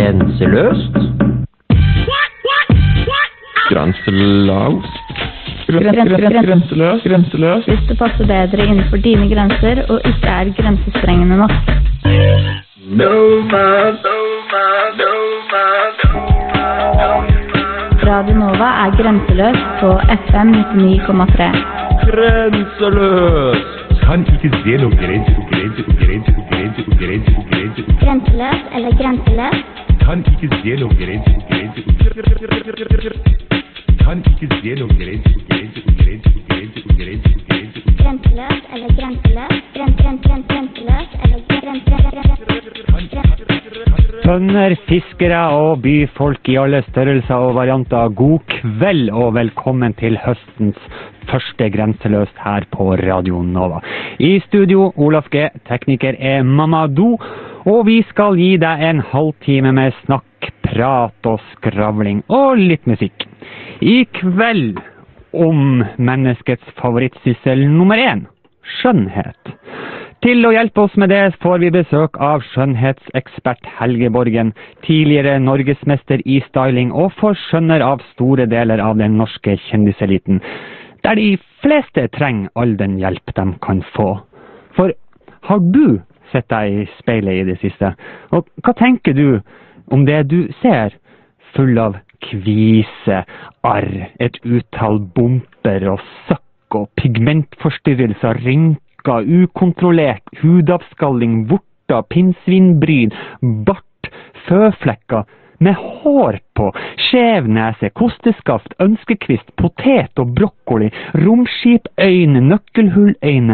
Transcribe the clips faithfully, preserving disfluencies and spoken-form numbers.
Grenseløst. Grenseløst. Grenseløst. Grenseløst. Hvis det passer bedre innenfor dine grenser og ikke er grensesprengende nok. No man, no man, no man, no man. Radio Nova er grenseløs på F M nittini komma tre. Grenseløst. Kan ikke se noen grense og grense og grense og grense og grense og grense. Grenseløs eller grenseløs? Kan ikke se noen grense og grense og Kan ikke se noen grense og grense og grense og grense og grense og grense. Grenseløs eller grenseløs? Gren, gren, gren, grenseløs eller grenseløs? Bønder, fiskere og byfolk i alle størrelser og varianter, god kveld og velkommen til høstens første Grenseløst her på Radio Nova. I studio, Olaf G, tekniker er Mamadou, og vi skal gi deg en halvtime med snakk, prat og skravling og litt musikk. I kveld om menneskets favorittsyssel nummer én, skjønnhet. Til å hjelpe oss med det får vi besøk av skjønnhetsekspert Helge Borgen, tidligere norgesmester i styling og forskjønner av store deler av den norske kjendiseliten, der de fleste trenger all den hjelp de kan få. For har du sett deg i speilet i det siste? Og hva tenker du om det du ser? Full av kvise, arr, et utall bumper og søkk og pigmentforstyrrelser, rynker, ukontrollert, hudavskalling, vorter, pinnsvinbryn, bart, føflekker, med hår på, skjev nese, kosteskaft, ønskekvist, potet og brokkoli, romskipøyne, nøkkelhulløyne,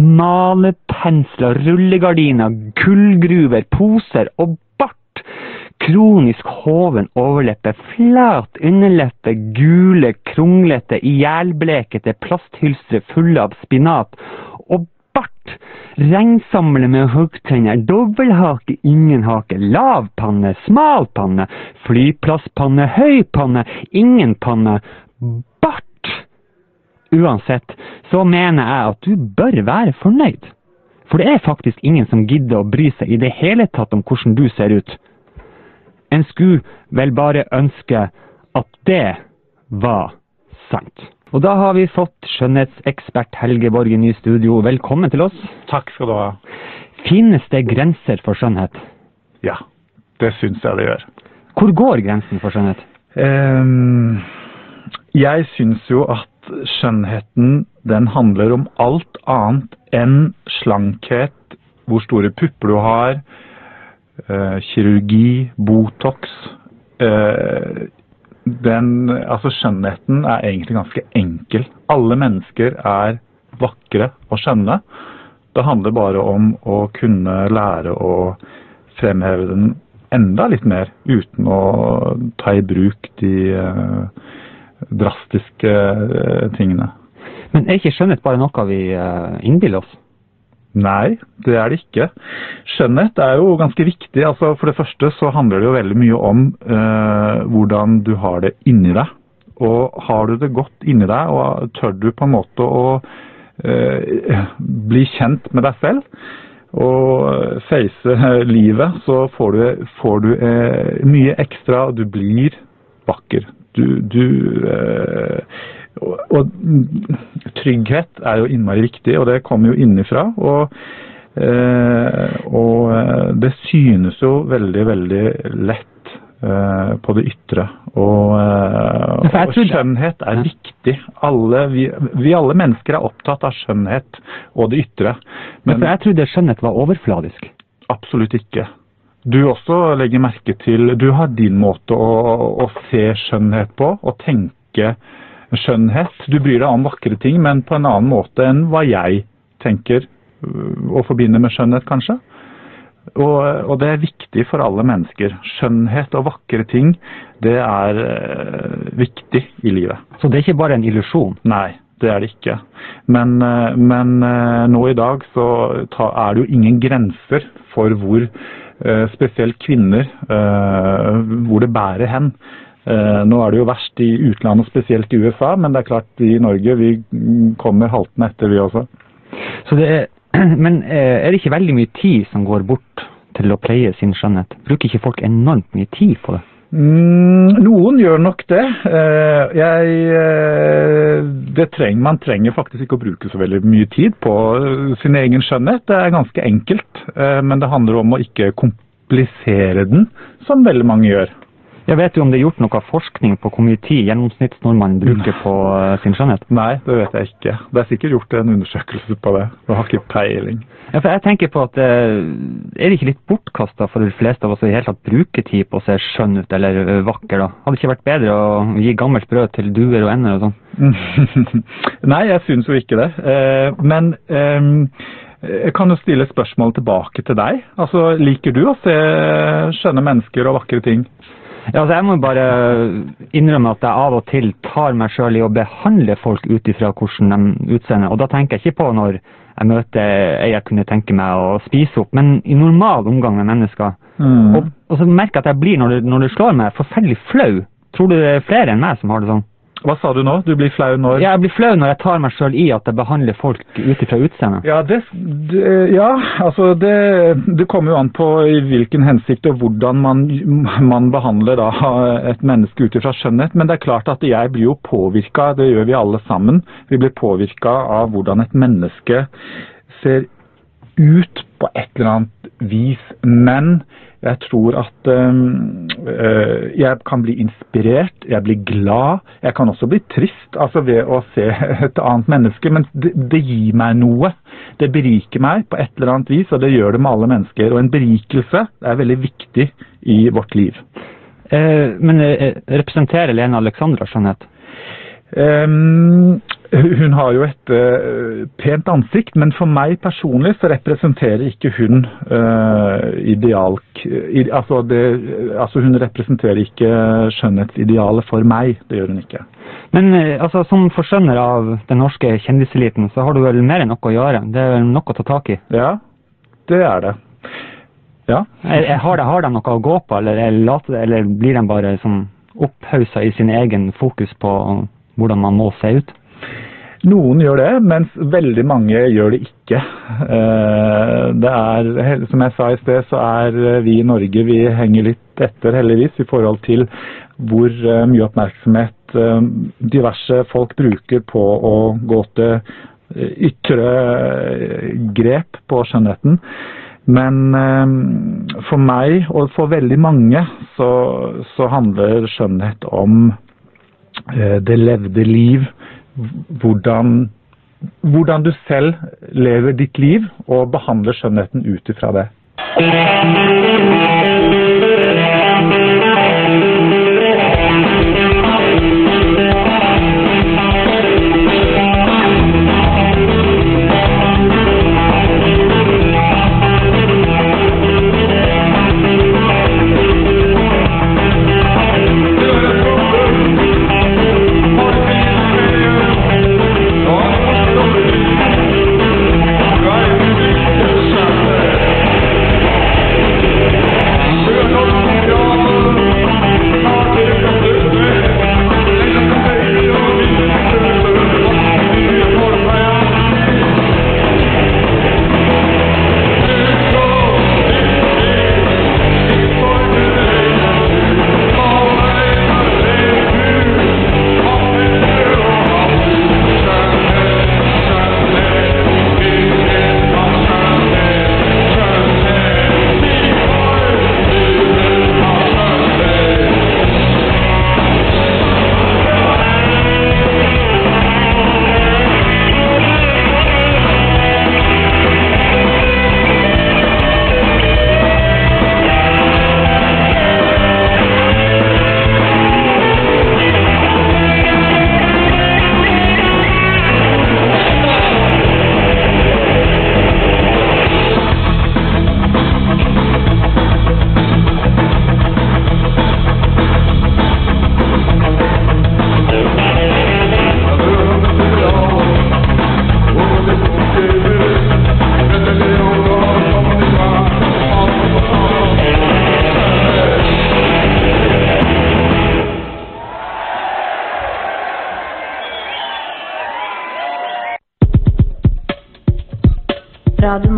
malepensler, rullegardiner, kullgruver, poser og bart, kronisk hoven overleppe, flat underleppe, gule, kronglete, ihjelblekete plasthylstre fulle av spinat, og bart, regnsamle med huggtenner, dobbelthake, ingen hake, lav panne, smal panne, flyplasspanne, høy panne, ingen panne, bart. Uansett, så mener jeg at du bør være fornøyd. For det er faktisk ingen som gidder å bry seg i det hele tatt om hvordan du ser ut. En skulle vel bare ønske at det var sant. Og da har vi fått skjønnhetsekspert Helge Borgen i studio. Velkommen til oss. Takk skal du ha. Finnes det grenser for skjønnhet? Ja, det synes jeg det gjør. Hvor går grensen for skjønnhet? Um, jeg synes jo at skjønnheten, den handler om alt annet enn slankhet, hvor store pupper du har, uh, kirurgi, botox, uh, Den, altså skjønnheten er egentlig ganske enkel. Alle mennesker er vakre og skjønne. Det handler bare om å kunne lære å fremheve den enda litt mer, uten å ta i bruk de uh, drastiske uh, tingene. Men er ikke skjønnhet bare noe vi uh, innbiller oss? Nei, det er det ikke. Skjønnhet er jo ganske viktig. Altså, for det første så handler det jo veldig mye om eh, hvordan du har det inni deg. Og har du det godt inni deg, og tør du på en måte å eh, bli kjent med deg selv, og face livet, så får du, får du eh, mye ekstra, og du blir vakker. Du... du eh, Og, og trygghet er jo innmari viktig, og det kommer jo innifra, og, eh, og det synes jo veldig, veldig lett eh, på det ytre, og, eh, og skjønnhet er viktig. Alle, vi, vi alle mennesker er opptatt av skjønnhet og det ytre. Men, men jeg trodde skjønnhet var overfladisk. Absolutt ikke. Du også legger merke til, du har din måte å, å se skjønnhet på, og tenke skjønnhet. Du bryr deg om vakre ting, men på en annen måte enn hva jeg tenker å forbinde med skjønnhet, kanskje. Og, og det er viktig for alle mennesker. Skjønnhet og vakre ting, det er uh, viktig i livet. Så det er ikke bare en illusjon? Nei, det er det ikke. Men, uh, men uh, nå i dag så ta, er det jo ingen grenser for hvor uh, spesielt kvinner, uh, hvor det bærer hen. Uh, nå er det jo verst i utlandet, spesielt i U S A, men det er klart vi i Norge, vi kommer haltende etter vi også. Så det er, men er det ikke veldig mye tid som går bort til å pleie sin skjønnhet? Bruker ikke folk enormt mye tid på det? Mm, noen gjør nok det. Eh, jeg, eh, det treng, man trenger faktisk ikke å bruke så veldig mye tid på sin egen skjønnhet. Det er ganske enkelt, eh, men det handler om å ikke komplisere den, som veldig mange gjør. Jeg vet jo om det er gjort noe forskning på hvor mye tid gjennomsnittsnordmannen bruker på uh, sin skjønnhet. Nei, det vet jeg ikke. Det er sikkert gjort en undersøkelse på det. Jeg har ikke peiling. Ja, for jeg tenker på at uh, er det ikke litt bortkastet for de fleste av oss å i hele tatt bruke tid på å se skjønn ut eller uh, vakker da? Hadde det ikke vært bedre å gi gammelt brød til duer og ender og sånn? Nei, jeg synes jo ikke det. Uh, men... Um, Jeg kan jo stille spørsmål tilbake til deg. Altså, liker du å se skjønne mennesker og vakre ting? Ja, altså jeg må bare innrømme at jeg av og til tar meg selv i å behandle folk ut ifra hvordan de utseender. Og da tenker jeg ikke på når jeg møter en jeg kunne tenke meg å spise opp, men i normal omgang med mennesker. Mm. Og, og så merker jeg at jeg blir, når det, når det slår meg, forferdelig flau. Tror du det er flere enn meg som har det sånn? Hva sa du nå? Du blir flau når? Ja, jeg blir flau når jeg tar meg selv i at jeg behandler folk ut ifra utseendet. Ja, det, det, ja, altså det, det kommer jo an på i hvilken hensikt og hvordan man, man behandler da et menneske ut ifra skjønnhet. Men det er klart at jeg blir jo påvirket, det gjør vi alle sammen. Vi blir påvirket av hvordan et menneske ser ut på et eller annet vis. Men jeg tror at um, uh, jeg kan bli inspirert, jeg blir glad, jeg kan også bli trist altså ved å se et annet menneske, men det, det gir meg noe. Det beriker meg på et eller annet vis, og det gjør det med alle mennesker. Og en berikelse er veldig viktig i vårt liv. Eh, men eh, representerer Lene Alexandra skjønnhet? Um, hun har jo et uh, pent ansikt, men for meg personlig så representerer ikke hun uh, ideal, i, altså, det, altså hun representerer ikke skjønnhetsidealet for meg, det gjør hun ikke. Men uh, altså, som forskjønner av den norske kjendiseliten, så har du vel mer enn noe å gjøre? Det er vel noe å ta tak i? Ja, det er det. Ja. Er, er, har, de, har de noe å gå på, eller, eller, eller blir de bare sånn opphauset i sin egen fokus på hvordan man må se ut? Noen gjør det, mens veldig mange gjør det ikke. Det er, som jeg sa i sted, så er vi i Norge, vi henger litt etter heldigvis i forhold til hvor mye oppmerksomhet diverse folk bruker på å gå til ytre grep på skjønnheten. Men for meg og for veldig mange så, så handler skjønnhet om det levde liv, hvordan, hvordan du selv lever ditt liv og behandler skjønnheten ut ifra det.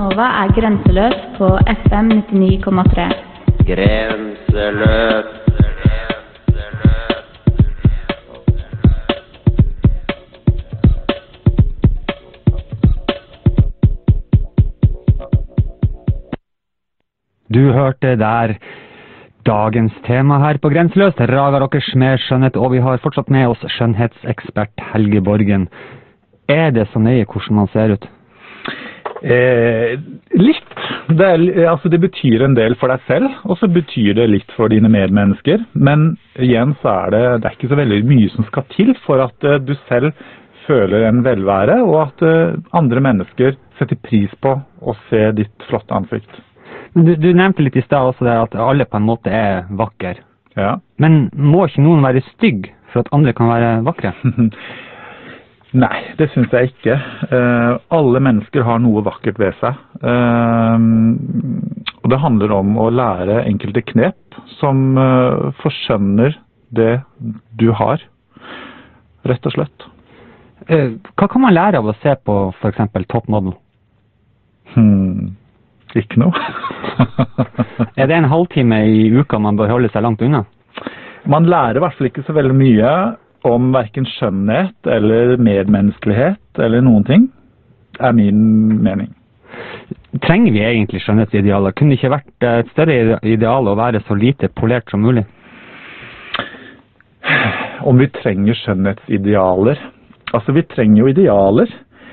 Nova er grenseløs på F M nittionio komma tre. Grenseløs. Du hørte der dagens tema her på Grenseløst. Raga Rockers med skjønnhet, og vi har fortsatt med oss skjønnhetsekspert Helge Borgen. Er det så nøye hvordan man ser ut? Eh, litt. Det, er, altså det betyr en del for deg selv, og så betyr det litt for dine medmennesker. Men igjen så er det, det er ikke så veldig mye som skal til for at uh, du selv føler en velvære, og at uh, andre mennesker setter pris på å se ditt flotte ansikt. Du, du nevnte litt i sted også der at alle på en måte er vakre. Ja. Men må ikke noen være stygg for at andre kan være vakre? Nei, det synes jeg ikke. Uh, alle mennesker har noe vakkert ved seg. Uh, og det handler om å lære enkelte knep som uh, forskjønner det du har, rett og slett. Uh, hva kan man lære av å se på for eksempel Top Model? Hmm, ikke noe. Er det en halvtime i uka man bør holde seg langt unna? Man lærer i hvert fall ikke så veldig mye om hverken skjønnhet eller medmenneskelighet eller noen ting, er min mening. Trenger vi egentlig skjønnhetsidealer? Kunne det ikke vært et større ideal å være så lite polert som mulig? Om vi trenger skjønnhetsidealer? Altså, vi trenger jo idealer.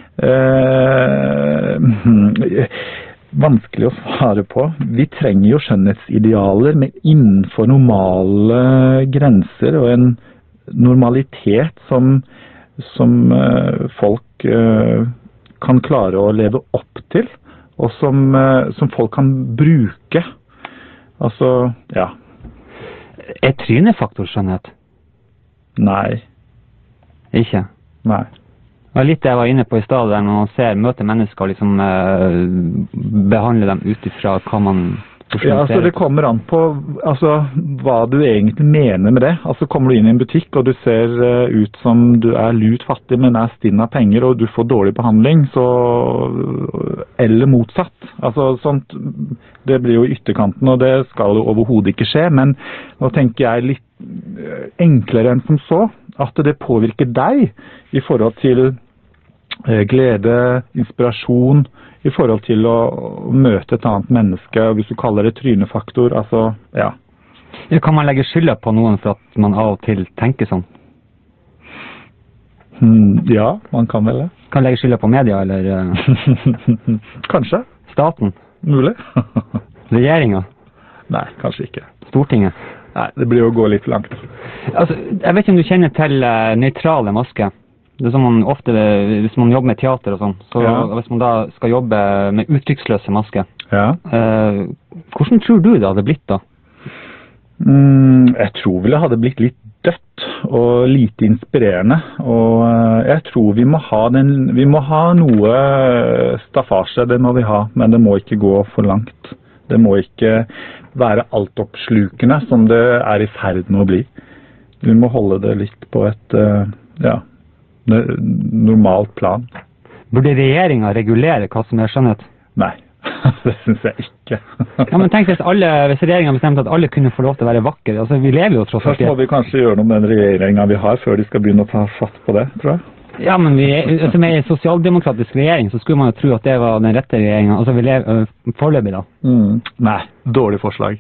Eh, vanskelig å svare på. Vi trenger jo skjønnhetsidealer med innenfor normale grenser og en normalitet som, som uh, folk uh, kan klare å leve opp til, og som, uh, som folk kan bruke. Altså, ja. Er trynefaktor skjønnhet? Nei. Ikke? Nei. Det var litt det jeg var inne på i stedet, der når man ser, møter mennesker og liksom uh, behandler dem ut ifra hva man... Ja, altså det kommer an på altså, hva du egentlig mener med det. Altså kommer du inn i en butikk og du ser uh, ut som du er lut fattig, men er stinn av penger og du får dårlig behandling, så, eller motsatt. Altså sånt, det blir jo ytterkanten, og det skal jo overhodet ikke skje, men nå tenker jeg litt enklere enn som så, at det påvirker deg i forhold til uh, glede, inspirasjon, i forhold til å møte et annet menneske, hvis du kaller det trynefaktor, altså, ja. Kan man legge skylda på noen for at man av og til tenker sånn? Hmm, ja, man kan vel det. Kan man legge skylda på media, eller? Kanskje. Staten? Mulig. Regjeringen? Nei, kanskje ikke. Stortinget? Nei, det blir jo å gå litt langt. Altså, jeg vet ikke om du kjenner til uh, nøytrale masker. Det er som man ofte, hvis man jobber med teater og sånn, så ja. Hvis man da skal jobbe med uttrykksløse masker, ja. eh, hvordan tror du det hadde blitt da? Mm, jeg tror vel det hadde blitt litt dødt og lite inspirerende, og jeg tror vi må ha, den, vi må ha noe staffasje, det må vi ha, men det må ikke gå for langt. Det må ikke være altoppslukende som det er i ferd med å bli. Vi må holde det litt på et, ja, normalt plan. Burde regjeringen regulere hva som er skjønnhet? Nei, det synes jeg ikke. Ja, men tenk hvis, alle, hvis regjeringen bestemte at alle kunne få lov til å være vakre. Altså, vi lever jo tross alt. Først må vi kanskje gjøre noe med den regjeringen vi har, før de skal begynne å ta fatt på det, tror jeg. Ja, men vi, altså, med en sosialdemokratisk regjering så skulle man jo tro at det var den rette regjeringen. Altså, vi lever foreløpig da. Mm. Nei, dårlig forslag.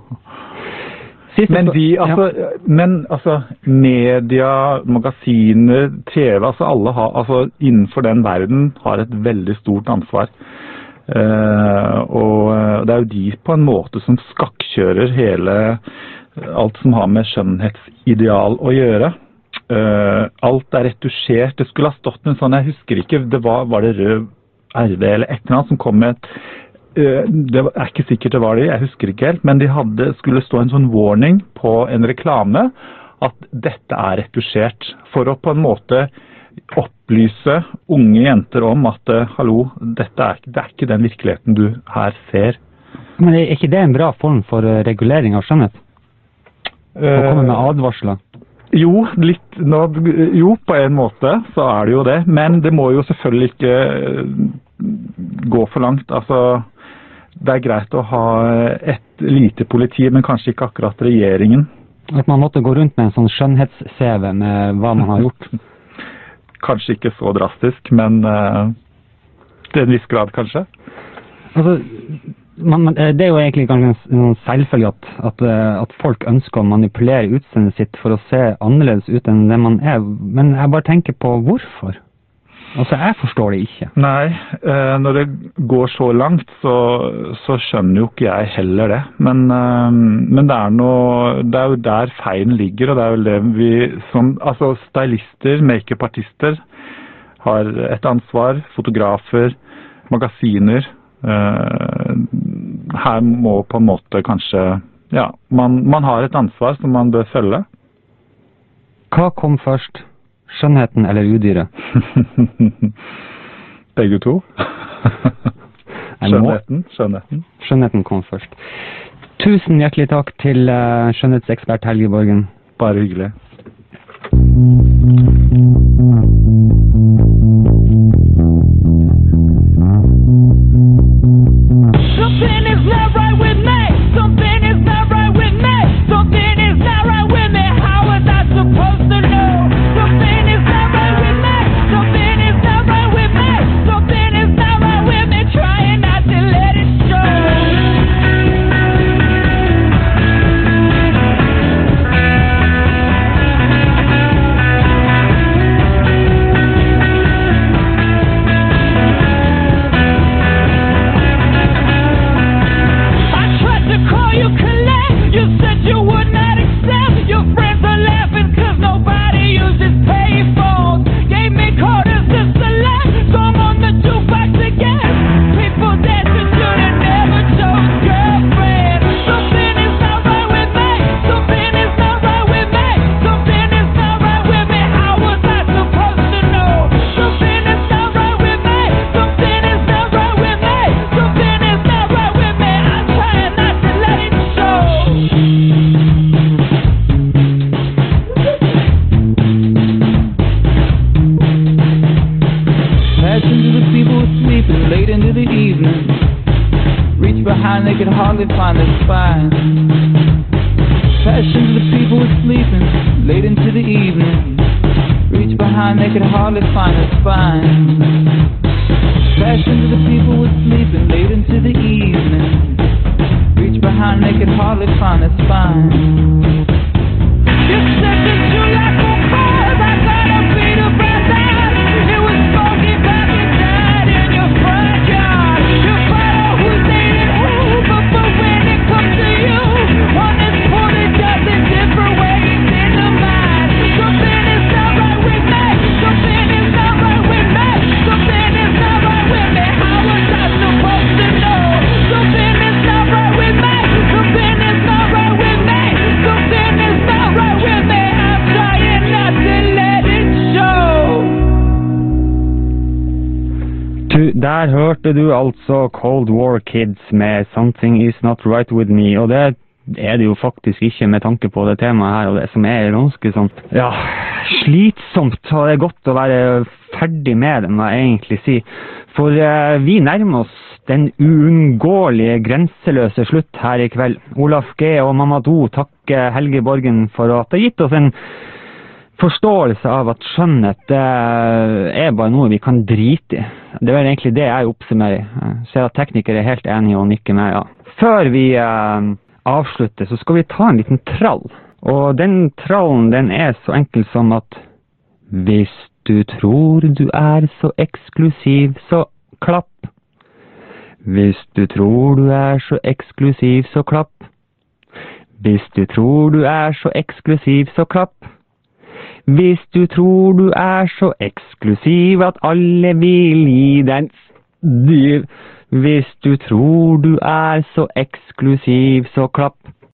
Men, de, altså, ja. men altså, media, magasiner, T V, altså alle har, altså, innenfor den verden har et veldig stort ansvar. Uh, og det er jo de på en måte som skakkjører hele, alt som har med skjønnhetsideal å gjøre. Uh, alt er retusjert. Det skulle ha stått en sånn, jeg husker ikke, det var, var det rød R V eller et eller annet som kom med et det er ikke sikkert det var det, jeg husker ikke helt, men de hadde, skulle stå en sånn warning på en reklame at dette er retusjert, for å på en måte opplyse unge jenter om at hallo, dette er, det er ikke den virkeligheten du her ser. Men er ikke det en bra form for regulering av skjønnhet? Å komme med advarsler? Jo, litt, nå, jo, på en måte så er det jo det, men det må jo selvfølgelig ikke gå for langt. Altså, det er greit å ha et lite politi, men kanskje ikke akkurat regjeringen. At man måtte gå rundt med en sånn skjønnhets-C V med hva man har gjort? Kanskje ikke så drastisk, men uh, til en viss grad kanskje. Altså, man, det er jo egentlig ganske en selvfølge at, at, at folk ønsker å manipulere utseendet sitt for å se annerledes ut enn det man er, men jeg bare tenker på hvorfor. Altså, jeg forstår det ikke. Nei, eh, når det går så langt, så, så skjønner jo ikke jeg heller det. Men, eh, men det, er noe, det er jo der feilen ligger, og det er vel det vi som, altså stylister, make-up-artister har et ansvar, fotografer, magasiner. Eh, her må på en måte kanskje, ja, man, man har et ansvar som man bør følge. Hva kom først? Skjønnheten eller udyret? Begge to. Skjønnheten, skjønnheten. Skjønnheten kom først. Tusen hjertelig takk til uh, skjønnhetsekspert Helge Borgen. Bare hyggelig. Something is not right with me. Something is not right with me. Something is not right with me. How was I supposed to know? Something is not right with me. Something is not right with me. Something is not right with me. Trying not to let it show. I tried to call you collect. You said you would not accept. Your friends are laughing 'cause nobody uses payphones. Gave me quarters to select. Song on the jukebox again. People dancing to the never chose girlfriend. Something is not right with me. Something is not right with me. Something is not right with me. How was I supposed to know? Something is not right with me. Something is not right with me. Something is not right with me. I'm trying not to let it show. Passion to the people sleeping late into the evening. Reach behind, they could hardly find their spine. Passion to the people sleeping late into the evening. Reach behind, they could hardly find their spine. Passion to the people sleeping late into the evening. Reach behind, they could hardly find their spine. You said that you like my cars. I gotta beat the breath out. It was smoky back and died in your front yard. You find out who's dating who, but for when it comes to you, on this forty dozen different ways in the mind. Something is not right with me. Something is not right with me. Something is not right with me. How was I supposed to know? Something is not right with me. Something is not right with me. Something is not right with me. I'm trying not to let it show. Du, der hørte du altså Cold War Kids med Something Is Not Right With Me, og det er det jo faktisk ikke med tanke på det temaet her, og det som er ganske sånn, ja, slitsomt, og det er godt å være ferdig med det, må jeg egentlig si. For eh, vi nærmer oss den uunngåelige grenseløse slutt her i kveld. Olaf G. og Mamadou takker Helge Borgen for at det har gitt oss en forståelse av at skjønnhet det er bare noe vi kan drite i. Det er vel egentlig det jeg oppsummerer. Jeg ser at teknikere er helt enige og nikker med, ja. Før vi eh, avslutter, så skal vi ta en liten trall. Og den trallen, den er så enkel som at hvis du tror du er så eksklusiv, så klapp. Hvis du tror du er så eksklusiv, så klapp. Hvis du tror du er så eksklusiv, så klapp. Hvis du tror du er så eksklusiv at alle vil gi deg en... Hvis du tror du er så eksklusiv, så klapp.